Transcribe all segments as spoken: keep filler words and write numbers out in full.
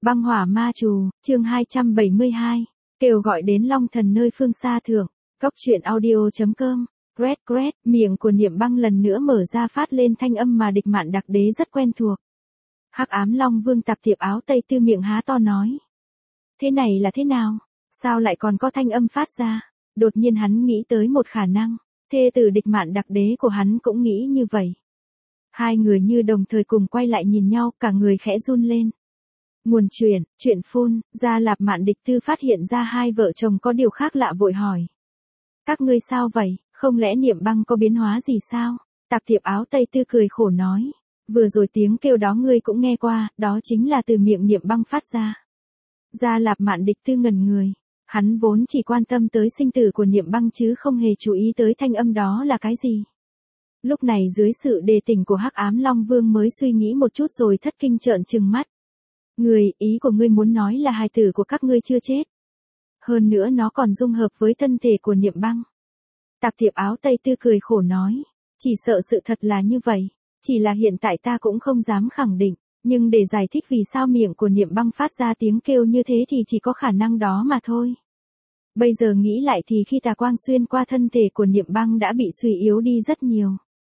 Băng hỏa ma trù, chương hai trăm bảy mươi hai. Kêu gọi đến Long Thần nơi phương xa thượng. Cốc truyện audio chấm com. Quét quét, miệng của Niệm Băng lần nữa mở ra phát lên thanh âm mà Địch Mạn Đặc Đế rất quen thuộc. Hắc Ám Long Vương Tạp Thiệp áo tây tư miệng há to nói. Thế này là thế nào? Sao lại còn có thanh âm phát ra? Đột nhiên hắn nghĩ tới một khả năng. Thê tử Địch Mạn Đặc Đế của hắn cũng nghĩ như vậy. Hai người như đồng thời cùng quay lại nhìn nhau, cả người khẽ run lên. Nguồn truyền, chuyện phun, Gia Lạp Mạn Địch Tư phát hiện ra hai vợ chồng có điều khác lạ vội hỏi. Các ngươi sao vậy, không lẽ Niệm Băng có biến hóa gì sao? Tạp Thiệp áo tây tư cười khổ nói. Vừa rồi tiếng kêu đó ngươi cũng nghe qua, đó chính là từ miệng Niệm Băng phát ra. Gia Lạp Mạn Địch Tư ngẩn người. Hắn vốn chỉ quan tâm tới sinh tử của Niệm Băng chứ không hề chú ý tới thanh âm đó là cái gì. Lúc này dưới sự đề tỉnh của Hắc Ám Long Vương mới suy nghĩ một chút rồi thất kinh trợn trừng mắt. Người, ý của ngươi muốn nói là hài tử của các ngươi chưa chết. Hơn nữa nó còn dung hợp với thân thể của Niệm Băng. Tạp Thiệp áo tây tư cười khổ nói. Chỉ sợ sự thật là như vậy. Chỉ là hiện tại ta cũng không dám khẳng định. Nhưng để giải thích vì sao miệng của Niệm Băng phát ra tiếng kêu như thế thì chỉ có khả năng đó mà thôi. Bây giờ nghĩ lại thì khi tà quang xuyên qua thân thể của Niệm Băng đã bị suy yếu đi rất nhiều.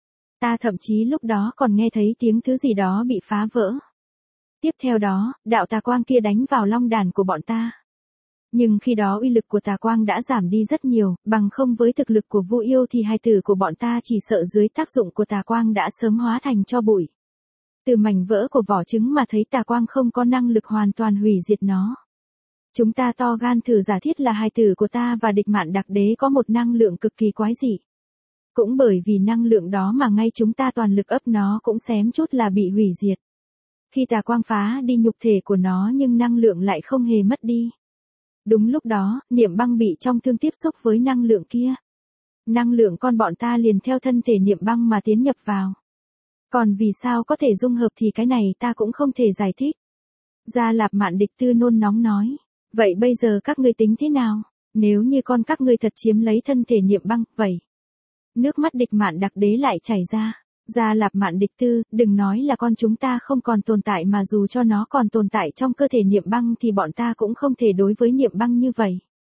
Ta thậm chí lúc đó còn nghe thấy tiếng thứ gì đó bị phá vỡ. Tiếp theo đó, đạo tà quang kia đánh vào long đàn của bọn ta. Nhưng khi đó uy lực của tà quang đã giảm đi rất nhiều, bằng không với thực lực của Vu Yêu thì hài tử của bọn ta chỉ sợ dưới tác dụng của tà quang đã sớm hóa thành tro bụi. Từ mảnh vỡ của vỏ trứng mà thấy tà quang không có năng lực hoàn toàn hủy diệt nó. Chúng ta to gan thử giả thiết là hài tử của ta và Địch Mạn Đặc Đế có một năng lượng cực kỳ quái dị. Cũng bởi vì năng lượng đó mà ngay chúng ta toàn lực ấp nó cũng xém chút là bị hủy diệt. Khi tà quang phá đi nhục thể của nó nhưng năng lượng lại không hề mất đi. Đúng lúc đó, Niệm Băng bị trong thương tiếp xúc với năng lượng kia. Năng lượng con bọn ta liền theo thân thể Niệm Băng mà tiến nhập vào. Còn vì sao có thể dung hợp thì cái này ta cũng không thể giải thích. Gia Lạp Mạn Địch Tư nôn nóng nói. Vậy bây giờ các ngươi tính thế nào? Nếu như con các ngươi thật chiếm lấy thân thể Niệm Băng, vậy. Nước mắt Địch Mạn Đặc Đế lại chảy ra. Gia Lạp Mạn Địch Tư, đừng nói là con chúng ta không còn tồn tại mà dù cho nó còn tồn tại trong cơ thể Niệm Băng thì bọn ta cũng không thể đối với Niệm Băng như vậy.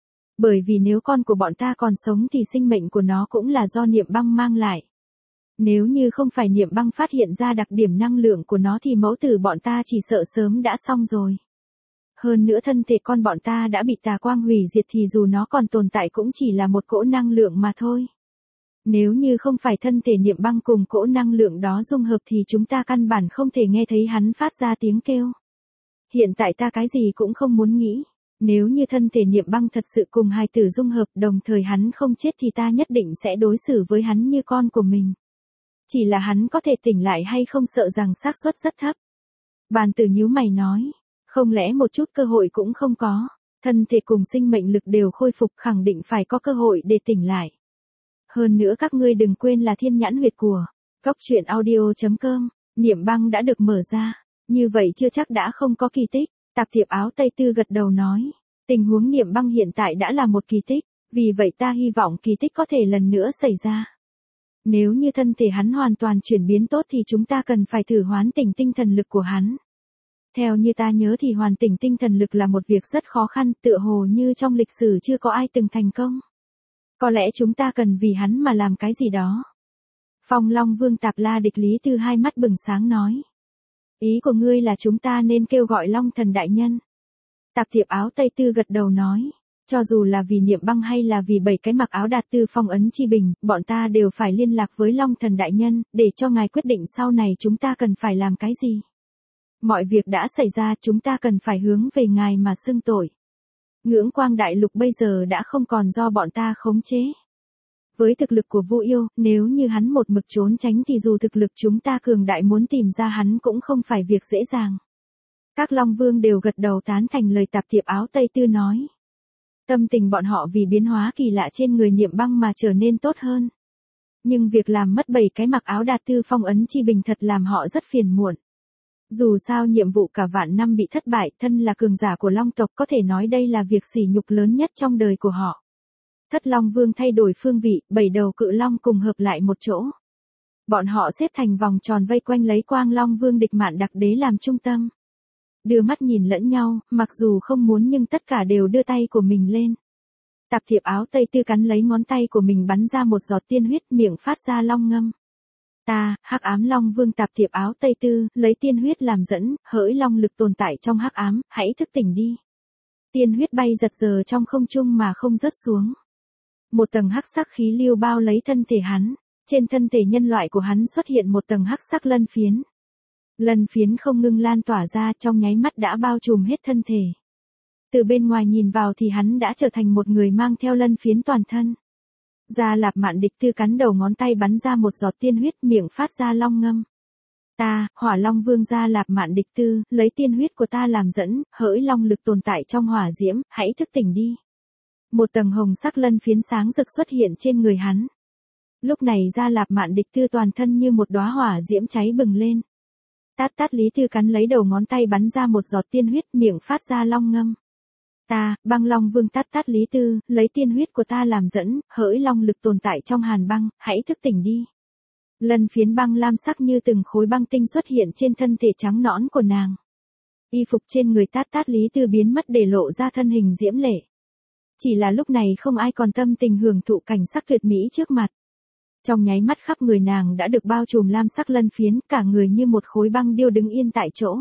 Bởi vì nếu con của bọn ta còn sống thì sinh mệnh của nó cũng là do Niệm Băng mang lại. Nếu như không phải Niệm Băng phát hiện ra đặc điểm năng lượng của nó thì mẫu tử bọn ta chỉ sợ sớm đã xong rồi. Hơn nữa thân thể con bọn ta đã bị tà quang hủy diệt thì dù nó còn tồn tại cũng chỉ là một cỗ năng lượng mà thôi. Nếu như không phải thân thể Niệm Băng cùng cỗ năng lượng đó dung hợp thì chúng ta căn bản không thể nghe thấy hắn phát ra tiếng kêu. Hiện tại ta cái gì cũng không muốn nghĩ. Nếu như thân thể Niệm Băng thật sự cùng hài tử dung hợp đồng thời hắn không chết thì ta nhất định sẽ đối xử với hắn như con của mình. Chỉ là hắn có thể tỉnh lại hay không sợ rằng xác suất rất thấp. Bàn tử nhíu mày nói. Không lẽ một chút cơ hội cũng không có. Thân thể cùng sinh mệnh lực đều khôi phục khẳng định phải có cơ hội để tỉnh lại. Hơn nữa các ngươi đừng quên là thiên nhãn huyệt của Cốc truyện audio chấm com, Niệm Băng đã được mở ra, như vậy chưa chắc đã không có kỳ tích. Tạp Thiệp áo tây tư gật đầu nói, tình huống Niệm Băng hiện tại đã là một kỳ tích, vì vậy ta hy vọng kỳ tích có thể lần nữa xảy ra. Nếu như thân thể hắn hoàn toàn chuyển biến tốt thì chúng ta cần phải thử hoán tỉnh tinh thần lực của hắn. Theo như ta nhớ thì hoàn tỉnh tinh thần lực là một việc rất khó khăn, tựa hồ như trong lịch sử chưa có ai từng thành công. Có lẽ chúng ta cần vì hắn mà làm cái gì đó. Phong Long Vương Tạp La Địch Lý Tư hai mắt bừng sáng nói. Ý của ngươi là chúng ta nên kêu gọi Long Thần Đại Nhân. Tạp Thiệp áo tây tư gật đầu nói. Cho dù là vì Niệm Băng hay là vì bảy cái mặc áo đạt tư phong ấn chi bình, bọn ta đều phải liên lạc với Long Thần Đại Nhân, để cho ngài quyết định sau này chúng ta cần phải làm cái gì. Mọi việc đã xảy ra chúng ta cần phải hướng về ngài mà xưng tội. Ngưỡng Quang Đại Lục bây giờ đã không còn do bọn ta khống chế. Với thực lực của Vu Yêu, nếu như hắn một mực trốn tránh thì dù thực lực chúng ta cường đại muốn tìm ra hắn cũng không phải việc dễ dàng. Các Long Vương đều gật đầu tán thành lời Tạp Thiệp áo tây tư nói. Tâm tình bọn họ vì biến hóa kỳ lạ trên người Niệm Băng mà trở nên tốt hơn. Nhưng việc làm mất bảy cái mặc áo đạt tư phong ấn chi bình thật làm họ rất phiền muộn. Dù sao nhiệm vụ cả vạn năm bị thất bại, thân là cường giả của Long tộc có thể nói đây là việc sỉ nhục lớn nhất trong đời của họ. Thất Long Vương thay đổi phương vị, bảy đầu cự long cùng hợp lại một chỗ. Bọn họ xếp thành vòng tròn vây quanh lấy Quang Long Vương Địch Mạn Đặc Đế làm trung tâm. Đưa mắt nhìn lẫn nhau, mặc dù không muốn nhưng tất cả đều đưa tay của mình lên. Tạp thiệp áo tây tư cắn lấy ngón tay của mình bắn ra một giọt tiên huyết, miệng phát ra long ngâm. Ta, hắc ám long vương tạp thiệp áo tây tư, lấy tiên huyết làm dẫn, hỡi long lực tồn tại trong hắc ám, hãy thức tỉnh đi. Tiên huyết bay giật giờ trong không trung mà không rớt xuống. Một tầng hắc sắc khí lưu bao lấy thân thể hắn, trên thân thể nhân loại của hắn xuất hiện một tầng hắc sắc lân phiến. Lân phiến không ngưng lan tỏa ra, trong nháy mắt đã bao trùm hết thân thể. Từ bên ngoài nhìn vào thì hắn đã trở thành một người mang theo lân phiến toàn thân. Gia Lạp Mạn Địch Tư cắn đầu ngón tay bắn ra một giọt tiên huyết, miệng phát ra long ngâm. Ta, Hỏa Long Vương Gia Lạp Mạn Địch Tư, lấy tiên huyết của ta làm dẫn, hỡi long lực tồn tại trong hỏa diễm, hãy thức tỉnh đi. Một tầng hồng sắc lân phiến sáng rực xuất hiện trên người hắn. Lúc này Gia Lạp Mạn Địch Tư toàn thân như một đóa hỏa diễm cháy bừng lên. Tát Tát Lý Tư cắn lấy đầu ngón tay bắn ra một giọt tiên huyết, miệng phát ra long ngâm. Ta, Băng Long Vương Tát Tát Lý Tư, lấy tiên huyết của ta làm dẫn, hỡi long lực tồn tại trong hàn băng, hãy thức tỉnh đi. Lân phiến băng lam sắc như từng khối băng tinh xuất hiện trên thân thể trắng nõn của nàng. Y phục trên người Tát Tát Lý Tư biến mất để lộ ra thân hình diễm lệ. Chỉ là lúc này không ai còn tâm tình hưởng thụ cảnh sắc tuyệt mỹ trước mặt. Trong nháy mắt khắp người nàng đã được bao trùm lam sắc lân phiến, cả người như một khối băng điêu đứng yên tại chỗ.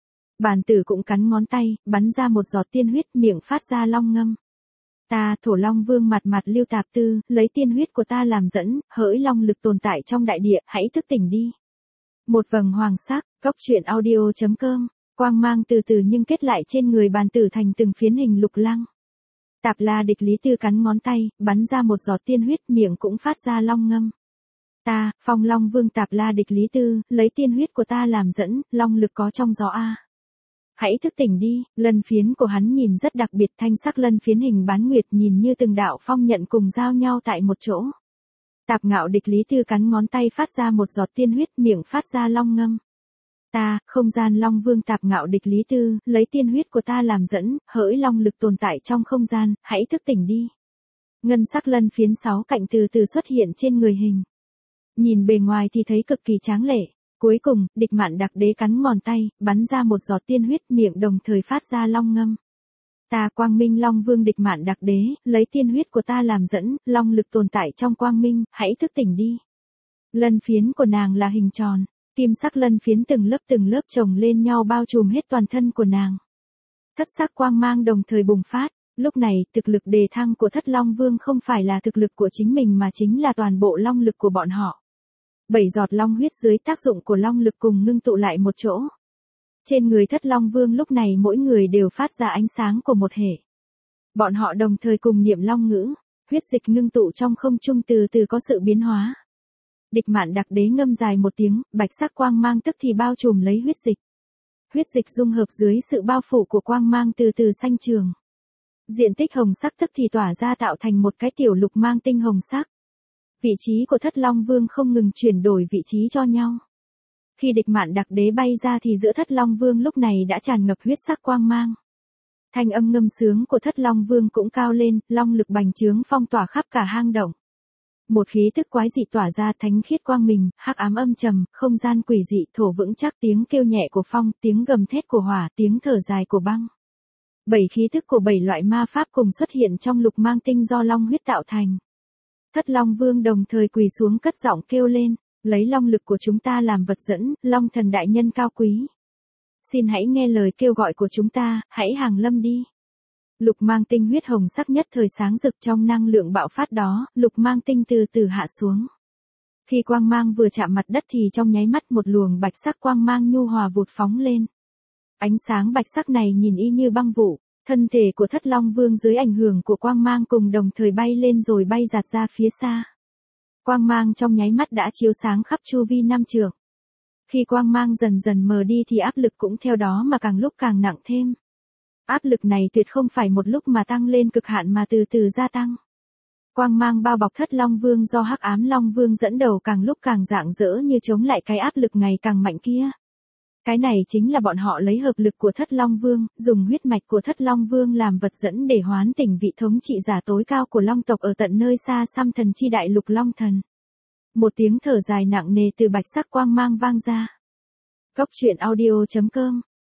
Bàn tử cũng cắn ngón tay, bắn ra một giọt tiên huyết, miệng phát ra long ngâm. Ta, Thổ Long Vương mặt mặt Lưu Tạp Tư, lấy tiên huyết của ta làm dẫn, hỡi long lực tồn tại trong đại địa, hãy thức tỉnh đi. Một vầng hoàng sắc, góc truyện audio chấm com, quang mang từ từ nhưng kết lại trên người bàn tử thành từng phiến hình lục lăng. Tạp La Địch Lý Tư cắn ngón tay, bắn ra một giọt tiên huyết, miệng cũng phát ra long ngâm. Ta, Phong Long Vương Tạp La Địch Lý Tư, lấy tiên huyết của ta làm dẫn, long lực có trong gió a. Hãy thức tỉnh đi, lân phiến của hắn nhìn rất đặc biệt, thanh sắc lân phiến hình bán nguyệt nhìn như từng đạo phong nhận cùng giao nhau tại một chỗ. Tạp Ngạo Địch Lý Tư cắn ngón tay phát ra một giọt tiên huyết, miệng phát ra long ngâm. Ta, Không Gian Long Vương Tạp Ngạo Địch Lý Tư, lấy tiên huyết của ta làm dẫn, hỡi long lực tồn tại trong không gian, hãy thức tỉnh đi. Ngân sắc lân phiến sáu cạnh từ từ xuất hiện trên người hình. Nhìn bề ngoài thì thấy cực kỳ tráng lệ. Cuối cùng, Địch Mạn Đặc Đế cắn ngón tay, bắn ra một giọt tiên huyết, miệng đồng thời phát ra long ngâm. Ta, Quang Minh Long Vương Địch Mạn Đặc Đế, lấy tiên huyết của ta làm dẫn, long lực tồn tại trong quang minh, hãy thức tỉnh đi. Lân phiến của nàng là hình tròn, kim sắc lân phiến từng lớp từng lớp chồng lên nhau bao trùm hết toàn thân của nàng. Thất sắc quang mang đồng thời bùng phát, lúc này, thực lực đề thăng của Thất Long Vương không phải là thực lực của chính mình mà chính là toàn bộ long lực của bọn họ. Bảy giọt long huyết dưới tác dụng của long lực cùng ngưng tụ lại một chỗ. Trên người Thất Long Vương lúc này mỗi người đều phát ra ánh sáng của một hệ. Bọn họ đồng thời cùng niệm long ngữ, huyết dịch ngưng tụ trong không trung từ từ có sự biến hóa. Địch Mạn Đặc Đế ngâm dài một tiếng, bạch sắc quang mang tức thì bao trùm lấy huyết dịch. Huyết dịch dung hợp dưới sự bao phủ của quang mang từ từ xanh trường. Diện tích hồng sắc tức thì tỏa ra tạo thành một cái tiểu lục mang tinh hồng sắc. Vị trí của Thất Long Vương không ngừng chuyển đổi vị trí cho nhau. Khi Địch Mạn Đặc Đế bay ra thì giữa Thất Long Vương lúc này đã tràn ngập huyết sắc quang mang. Thanh âm ngâm sướng của Thất Long Vương cũng cao lên, long lực bành trướng phong tỏa khắp cả hang động. Một khí tức quái dị tỏa ra, thánh khiết quang minh, hắc ám âm trầm, không gian quỷ dị, thổ vững chắc, tiếng kêu nhẹ của phong, tiếng gầm thét của hỏa, tiếng thở dài của băng. Bảy khí tức của bảy loại ma pháp cùng xuất hiện trong lục mang tinh do long huyết tạo thành. Thất Long Vương đồng thời quỳ xuống cất giọng kêu lên, lấy long lực của chúng ta làm vật dẫn, long thần đại nhân cao quý. Xin hãy nghe lời kêu gọi của chúng ta, hãy hàng lâm đi. Lục mang tinh huyết hồng sắc nhất thời sáng rực trong năng lượng bạo phát đó, lục mang tinh từ từ hạ xuống. Khi quang mang vừa chạm mặt đất thì trong nháy mắt một luồng bạch sắc quang mang nhu hòa vụt phóng lên. Ánh sáng bạch sắc này nhìn y như băng vụ, thân thể của Thất Long Vương dưới ảnh hưởng của quang mang cùng đồng thời bay lên rồi bay giạt ra phía xa. Quang mang trong nháy mắt đã chiếu sáng khắp chu vi năm trượng. Khi quang mang dần dần mờ đi thì áp lực cũng theo đó mà càng lúc càng nặng thêm. Áp lực này tuyệt không phải một lúc mà tăng lên cực hạn mà từ từ gia tăng. Quang mang bao bọc Thất Long Vương do Hắc Ám Long Vương dẫn đầu càng lúc càng rạng rỡ như chống lại cái áp lực ngày càng mạnh kia. Cái này chính là bọn họ lấy hợp lực của Thất Long Vương, dùng huyết mạch của Thất Long Vương làm vật dẫn để hoán tỉnh vị thống trị giả tối cao của Long tộc ở tận nơi xa xăm thần chi đại lục Long Thần. Một tiếng thở dài nặng nề từ bạch sắc quang mang vang ra. Góc truyện audio chấm com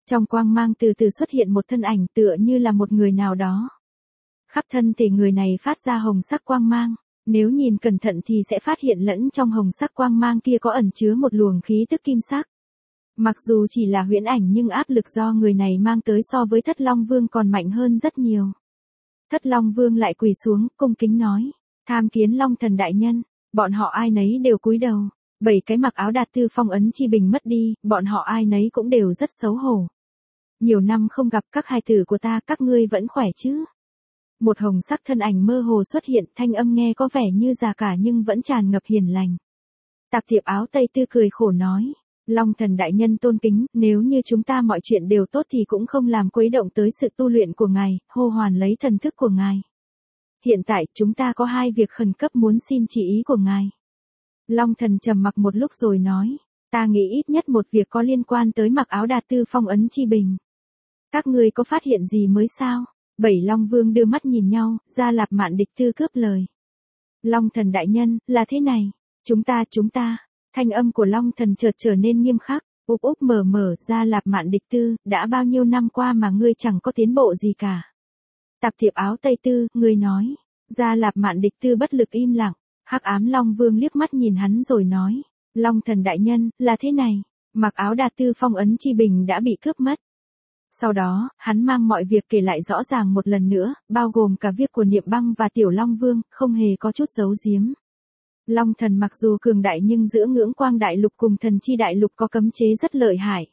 Trong quang mang từ từ xuất hiện một thân ảnh tựa như là một người nào đó. Khắp thân thể người này phát ra hồng sắc quang mang, nếu nhìn cẩn thận thì sẽ phát hiện lẫn trong hồng sắc quang mang kia có ẩn chứa một luồng khí tức kim sắc. Mặc dù chỉ là huyễn ảnh nhưng áp lực do người này mang tới so với Thất Long Vương còn mạnh hơn rất nhiều. Thất Long Vương lại quỳ xuống, cung kính nói, tham kiến Long Thần đại nhân. Bọn họ ai nấy đều cúi đầu, bảy cái mặc áo đạt tư phong ấn chi bình mất đi, bọn họ ai nấy cũng đều rất xấu hổ. Nhiều năm không gặp các hài tử của ta, các ngươi vẫn khỏe chứ? Một hồng sắc thân ảnh mơ hồ xuất hiện, thanh âm nghe có vẻ như già cả nhưng vẫn tràn ngập hiền lành. Tạp thiệp áo tây tư cười khổ nói, Long Thần đại nhân tôn kính, nếu như chúng ta mọi chuyện đều tốt thì cũng không làm quấy động tới sự tu luyện của ngài, hô hoàn lấy thần thức của ngài. Hiện tại chúng ta có hai việc khẩn cấp muốn xin chỉ ý của ngài. Long Thần trầm mặc một lúc rồi nói, ta nghĩ ít nhất một việc có liên quan tới mặc áo đạt tư phong ấn chi bình. Các ngươi có phát hiện gì mới sao? Bảy Long Vương đưa mắt nhìn nhau, Gia Lạp Mạn Địch Tư cướp lời. Long Thần đại nhân, là thế này, chúng ta chúng ta, thanh âm của Long Thần chợt trở nên nghiêm khắc, úp úp mở mở, Gia Lạp Mạn Địch Tư, đã bao nhiêu năm qua mà ngươi chẳng có tiến bộ gì cả. Tạp thiệp áo tây tư, ngươi nói, Gia Lạp Mạn Địch Tư bất lực im lặng, Hắc Ám Long Vương liếc mắt nhìn hắn rồi nói, Long Thần đại nhân, là thế này, mặc áo đạt tư phong ấn chi bình đã bị cướp mất. Sau đó, hắn mang mọi việc kể lại rõ ràng một lần nữa, bao gồm cả việc của Niệm Băng và Tiểu Long Vương, không hề có chút giấu giếm. Long Thần mặc dù cường đại nhưng giữa ngưỡng quang đại lục cùng thần chi đại lục có cấm chế rất lợi hại.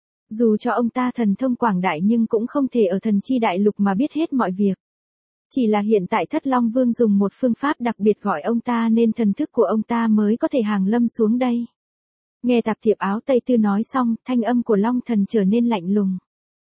Dù cho ông ta thần thông quảng đại nhưng cũng không thể ở thần chi đại lục mà biết hết mọi việc. Chỉ là hiện tại Thất Long Vương dùng một phương pháp đặc biệt gọi ông ta nên thần thức của ông ta mới có thể hàng lâm xuống đây. Nghe tạp thiệp áo tây tư nói xong, thanh âm của Long Thần trở nên lạnh lùng.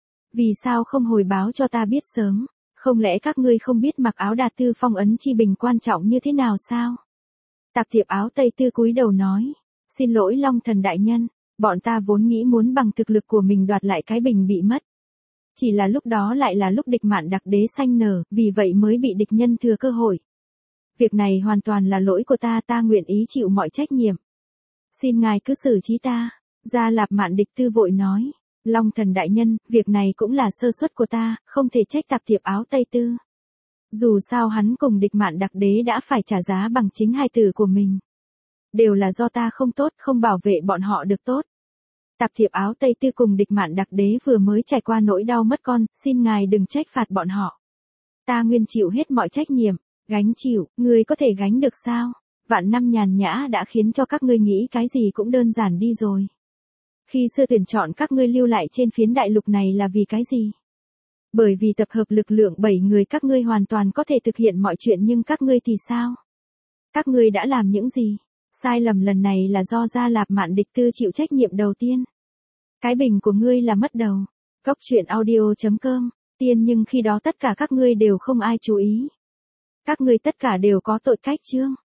Vì sao không hồi báo cho ta biết sớm, không lẽ các ngươi không biết mặc áo đạt tư phong ấn chi bình quan trọng như thế nào sao? Tạp thiệp áo tây tư cúi đầu nói, xin lỗi Long Thần đại nhân, bọn ta vốn nghĩ muốn bằng thực lực của mình đoạt lại cái bình bị mất. Chỉ là lúc đó lại là lúc địch mạn đặc đế sanh nở, vì vậy mới bị địch nhân thừa cơ hội. Việc này hoàn toàn là lỗi của ta, ta nguyện ý chịu mọi trách nhiệm. Xin ngài cứ xử trí ta. Gia Lạp Mạn Địch Tư vội nói, Long Thần đại nhân, việc này cũng là sơ suất của ta, không thể trách tạp thiệp áo tây tư. Dù sao hắn cùng địch mạn đặc đế đã phải trả giá bằng chính hai tử của mình. Đều là do ta không tốt, không bảo vệ bọn họ được tốt. Tạp thiệp áo tây tư cùng địch mạn đặc đế vừa mới trải qua nỗi đau mất con, xin ngài đừng trách phạt bọn họ. Ta nguyên chịu hết mọi trách nhiệm, gánh chịu, ngươi có thể gánh được sao? Vạn năm nhàn nhã đã khiến cho các ngươi nghĩ cái gì cũng đơn giản đi rồi. Khi xưa tuyển chọn các ngươi lưu lại trên phiến đại lục này là vì cái gì? Bởi vì tập hợp lực lượng bảy người các ngươi hoàn toàn có thể thực hiện mọi chuyện, nhưng các ngươi thì sao? Các ngươi đã làm những gì? Sai lầm lần này là do Gia Lạp Mạn Địch Tư chịu trách nhiệm đầu tiên. Cái bình của ngươi là mất đầu. Cốc truyện audio chấm com, tiên nhưng khi đó tất cả các ngươi đều không ai chú ý. Các ngươi tất cả đều có tội cách chương.